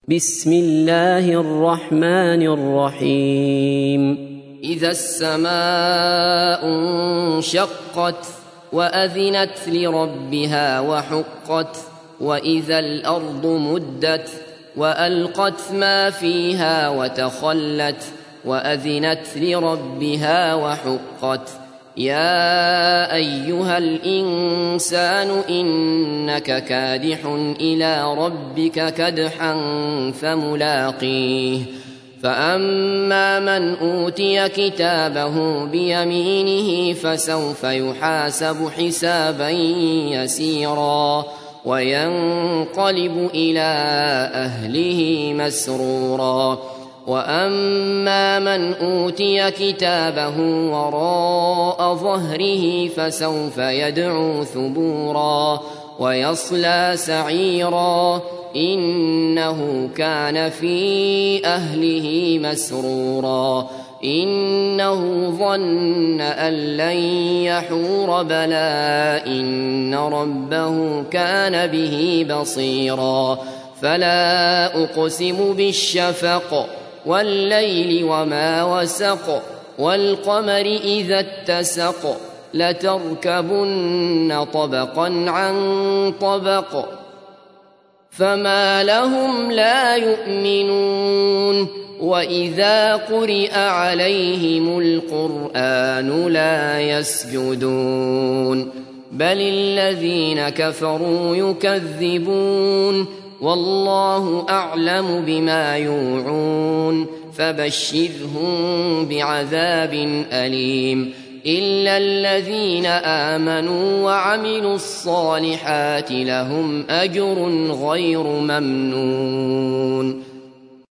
بسم الله الرحمن الرحيم إذا السماء انشقت وأذنت لربها وحقت وإذا الأرض مدت وألقت ما فيها وتخلت وأذنت لربها وحقت يا أيها الإنسان إنك كادح إلى ربك كدحا فملاقيه فأما من أوتي كتابه بيمينه فسوف يحاسب حسابا يسيرا وينقلب إلى أهله مسرورا وأما من أوتي كتابه وراء ظهره فسوف يدعو ثبورا ويصلى سعيرا إنه كان في أهله مسرورا إنه ظن أن لن يحور بلى إن ربه كان به بصيرا فلا أقسم بالشفق والليل وما وسق والقمر إذا اتسق لتركبن طبقا عن طبق فما لهم لا يؤمنون وإذا قرئ عليهم القرآن لا يسجدون بل الذين كفروا يكذبون والله أعلم بما يوعون فبشرهم بعذاب أليم إلا الذين آمنوا وعملوا الصالحات لهم أجر غير ممنون.